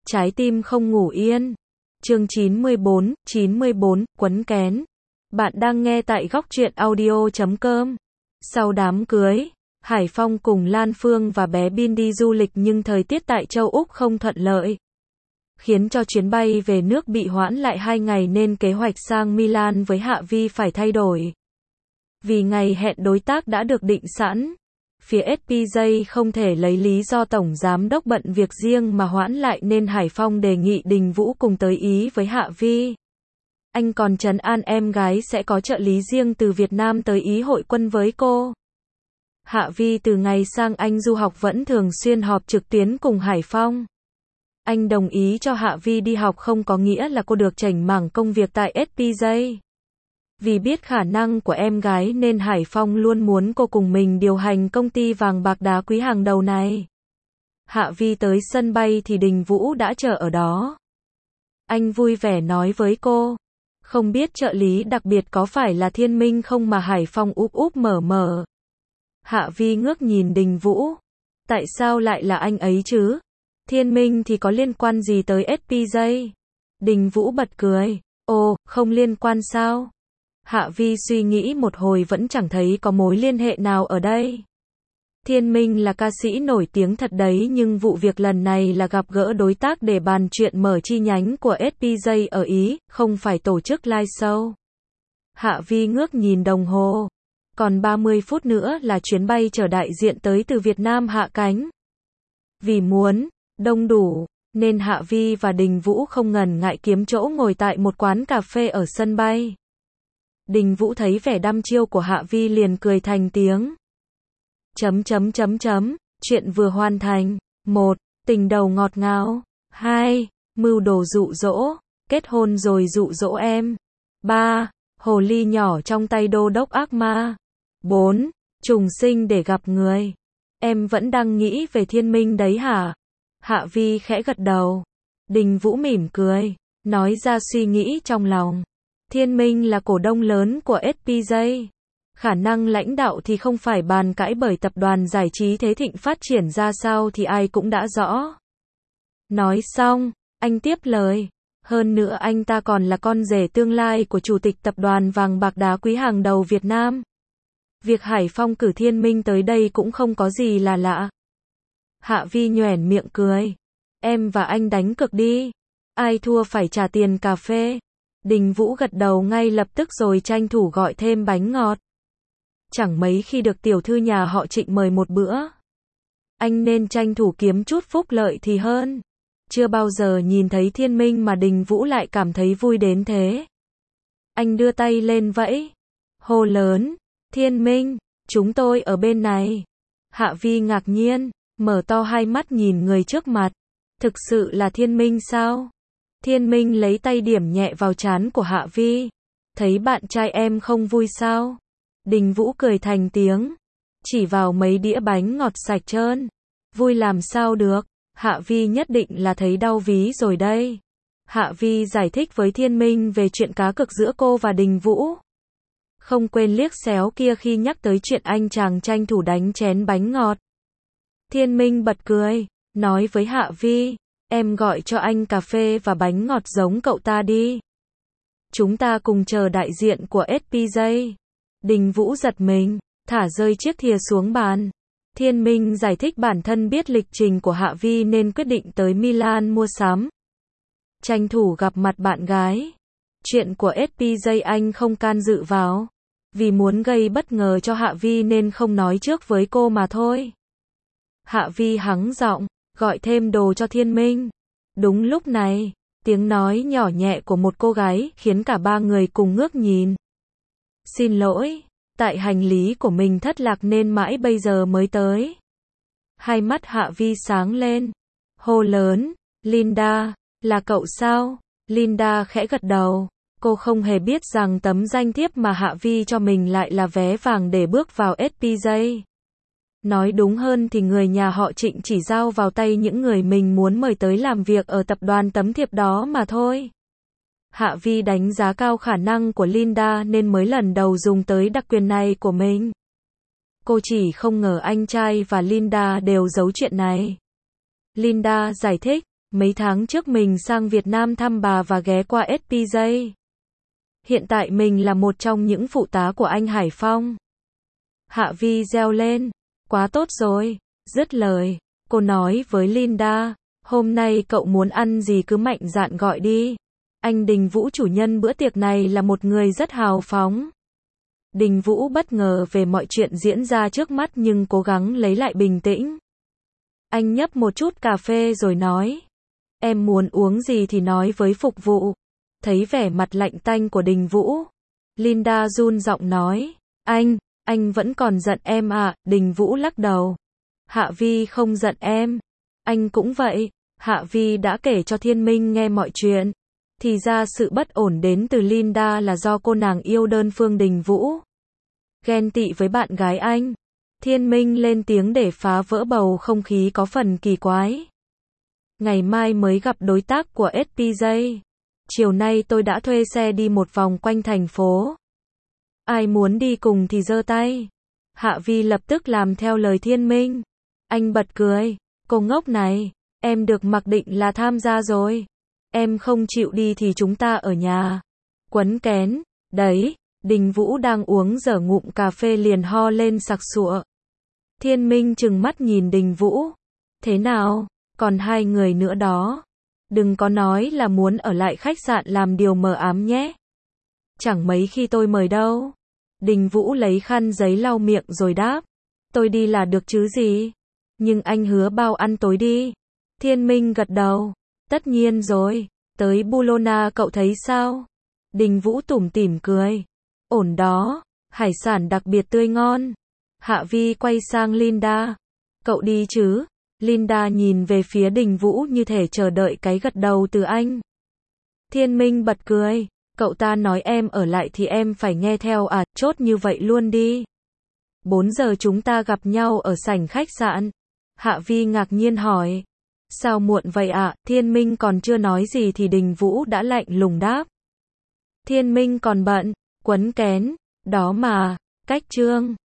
Trái tim không ngủ yên. Chương 94, quấn kén. Bạn đang nghe tại góc truyện audio.com. Sau đám cưới, Hải Phong cùng Lan Phương và bé Bin đi du lịch nhưng thời tiết tại châu Úc không thuận lợi, khiến cho chuyến bay về nước bị hoãn lại 2 ngày nên kế hoạch sang Milan với Hạ Vi phải thay đổi. Vì ngày hẹn đối tác đã được định sẵn, phía SPJ không thể lấy lý do tổng giám đốc bận việc riêng mà hoãn lại nên Hải Phong đề nghị Đình Vũ cùng tới Ý với Hạ Vi. Anh còn trấn an em gái sẽ có trợ lý riêng từ Việt Nam tới Ý hội quân với cô. Hạ Vi từ ngày sang Anh du học vẫn thường xuyên họp trực tuyến cùng Hải Phong. Anh đồng ý cho Hạ Vi đi học không có nghĩa là cô được chảnh mảng công việc tại SPJ. Vì biết khả năng của em gái nên Hải Phong luôn muốn cô cùng mình điều hành công ty vàng bạc đá quý hàng đầu này. Hạ Vi tới sân bay thì Đình Vũ đã chờ ở đó. Anh vui vẻ nói với cô, không biết trợ lý đặc biệt có phải là Thiên Minh không mà Hải Phong úp úp mở mở. Hạ Vi ngước nhìn Đình Vũ, tại sao lại là anh ấy chứ? Thiên Minh thì có liên quan gì tới SPJ? Đình Vũ bật cười, ồ, không liên quan sao? Hạ Vi suy nghĩ một hồi vẫn chẳng thấy có mối liên hệ nào ở đây. Thiên Minh là ca sĩ nổi tiếng thật đấy nhưng vụ việc lần này là gặp gỡ đối tác để bàn chuyện mở chi nhánh của SPJ ở Ý, không phải tổ chức live show. Hạ Vi ngước nhìn đồng hồ. Còn 30 phút nữa là chuyến bay chở đại diện tới từ Việt Nam hạ cánh. Vì muốn đông đủ, nên Hạ Vi và Đình Vũ không ngần ngại kiếm chỗ ngồi tại một quán cà phê ở sân bay. Đình Vũ thấy vẻ đăm chiêu của Hạ Vi liền cười thành tiếng. Chuyện vừa hoàn thành. 1. Tình đầu ngọt ngào. 2. Mưu đồ dụ dỗ. Kết hôn rồi dụ dỗ em. 3. Hồ ly nhỏ trong tay đô đốc ác ma. 4. Trùng sinh để gặp người. Em vẫn đang nghĩ về Thiên Minh đấy hả? Hạ Vi khẽ gật đầu. Đình Vũ mỉm cười, nói ra suy nghĩ trong lòng. Thiên Minh là cổ đông lớn của SPJ. Khả năng lãnh đạo thì không phải bàn cãi bởi tập đoàn giải trí Thế Thịnh phát triển ra sao thì ai cũng đã rõ. Nói xong, anh tiếp lời. Hơn nữa anh ta còn là con rể tương lai của chủ tịch tập đoàn vàng bạc đá quý hàng đầu Việt Nam. Việc Hải Phong cử Thiên Minh tới đây cũng không có gì là lạ. Hạ Vi nhoẻn miệng cười. Em và anh đánh cược đi. Ai thua phải trả tiền cà phê. Đình Vũ gật đầu ngay lập tức rồi tranh thủ gọi thêm bánh ngọt. Chẳng mấy khi được tiểu thư nhà họ Trịnh mời một bữa. Anh nên tranh thủ kiếm chút phúc lợi thì hơn. Chưa bao giờ nhìn thấy Thiên Minh mà Đình Vũ lại cảm thấy vui đến thế. Anh đưa tay lên vẫy. Hô lớn, Thiên Minh, chúng tôi ở bên này. Hạ Vi ngạc nhiên, mở to hai mắt nhìn người trước mặt. Thực sự là Thiên Minh sao? Thiên Minh lấy tay điểm nhẹ vào trán của Hạ Vi. Thấy bạn trai em không vui sao? Đình Vũ cười thành tiếng. Chỉ vào mấy đĩa bánh ngọt sạch trơn. Vui làm sao được? Hạ Vi nhất định là thấy đau ví rồi đây. Hạ Vi giải thích với Thiên Minh về chuyện cá cược giữa cô và Đình Vũ. Không quên liếc xéo kia khi nhắc tới chuyện anh chàng tranh thủ đánh chén bánh ngọt. Thiên Minh bật cười, nói với Hạ Vi, em gọi cho anh cà phê và bánh ngọt giống cậu ta đi. Chúng ta cùng chờ đại diện của SPJ. Đình Vũ giật mình, thả rơi chiếc thìa xuống bàn. Thiên Minh giải thích bản thân biết lịch trình của Hạ Vi nên quyết định tới Milan mua sắm. Tranh thủ gặp mặt bạn gái. Chuyện của SPJ anh không can dự vào. Vì muốn gây bất ngờ cho Hạ Vi nên không nói trước với cô mà thôi. Hạ Vi hắng giọng, gọi thêm đồ cho Thiên Minh. Đúng lúc này, tiếng nói nhỏ nhẹ của một cô gái khiến cả ba người cùng ngước nhìn. Xin lỗi, tại hành lý của mình thất lạc nên mãi bây giờ mới tới. Hai mắt Hạ Vi sáng lên. Hô lớn, Linda, là cậu sao? Linda khẽ gật đầu. Cô không hề biết rằng tấm danh thiếp mà Hạ Vi cho mình lại là vé vàng để bước vào SPJ. Nói đúng hơn thì người nhà họ Trịnh chỉ giao vào tay những người mình muốn mời tới làm việc ở tập đoàn tấm thiệp đó mà thôi. Hạ Vi đánh giá cao khả năng của Linda nên mới lần đầu dùng tới đặc quyền này của mình. Cô chỉ không ngờ anh trai và Linda đều giấu chuyện này. Linda giải thích, Mấy tháng trước mình sang Việt Nam thăm bà và ghé qua SPJ. Hiện tại mình là một trong những phụ tá của anh Hải Phong. Hạ Vi reo lên. Quá tốt rồi. Dứt lời, cô nói với Linda, hôm nay cậu muốn ăn gì cứ mạnh dạn gọi đi. Anh Đình Vũ chủ nhân bữa tiệc này là một người rất hào phóng. Đình Vũ bất ngờ về mọi chuyện diễn ra trước mắt nhưng cố gắng lấy lại bình tĩnh. Anh nhấp một chút cà phê rồi nói, em muốn uống gì thì nói với phục vụ. Thấy vẻ mặt lạnh tanh của Đình Vũ, Linda run giọng nói, anh vẫn còn giận em à? Đình Vũ lắc đầu. Hạ Vi không giận em. Anh cũng vậy. Hạ Vi đã kể cho Thiên Minh nghe mọi chuyện. Thì ra sự bất ổn đến từ Linda là do cô nàng yêu đơn phương Đình Vũ. Ghen tị với bạn gái anh. Thiên Minh lên tiếng để phá vỡ bầu không khí có phần kỳ quái. Ngày mai mới gặp đối tác của SPJ. Chiều nay tôi đã thuê xe đi một vòng quanh thành phố. Ai muốn đi cùng thì giơ tay. Hạ Vi lập tức làm theo lời Thiên Minh. Anh bật cười. Cô ngốc này, em được mặc định là tham gia rồi. Em không chịu đi thì chúng ta ở nhà. Quấn kén. Đấy, Đình Vũ đang uống dở ngụm cà phê liền ho lên sặc sụa. Thiên Minh trừng mắt nhìn Đình Vũ. Thế nào, còn hai người nữa đó. Đừng có nói là muốn ở lại khách sạn làm điều mờ ám nhé. Chẳng mấy khi tôi mời đâu. Đình Vũ lấy khăn giấy lau miệng rồi đáp. Tôi đi là được chứ gì. Nhưng anh hứa bao ăn tối đi. Thiên Minh gật đầu. Tất nhiên rồi. Tới Bologna cậu thấy sao? Đình Vũ tủm tỉm cười. Ổn đó. Hải sản đặc biệt tươi ngon. Hạ Vi quay sang Linda. Cậu đi chứ? Linda nhìn về phía Đình Vũ như thể chờ đợi cái gật đầu từ anh. Thiên Minh bật cười. Cậu ta nói em ở lại thì em phải nghe theo à? Chốt như vậy luôn đi. 4 giờ chúng ta gặp nhau ở sảnh khách sạn. Hạ Vi ngạc nhiên hỏi. Sao muộn vậy ạ? Thiên Minh còn chưa nói gì thì Đình Vũ đã lạnh lùng đáp. Thiên Minh còn bận, quấn kén, đó mà, cách chương.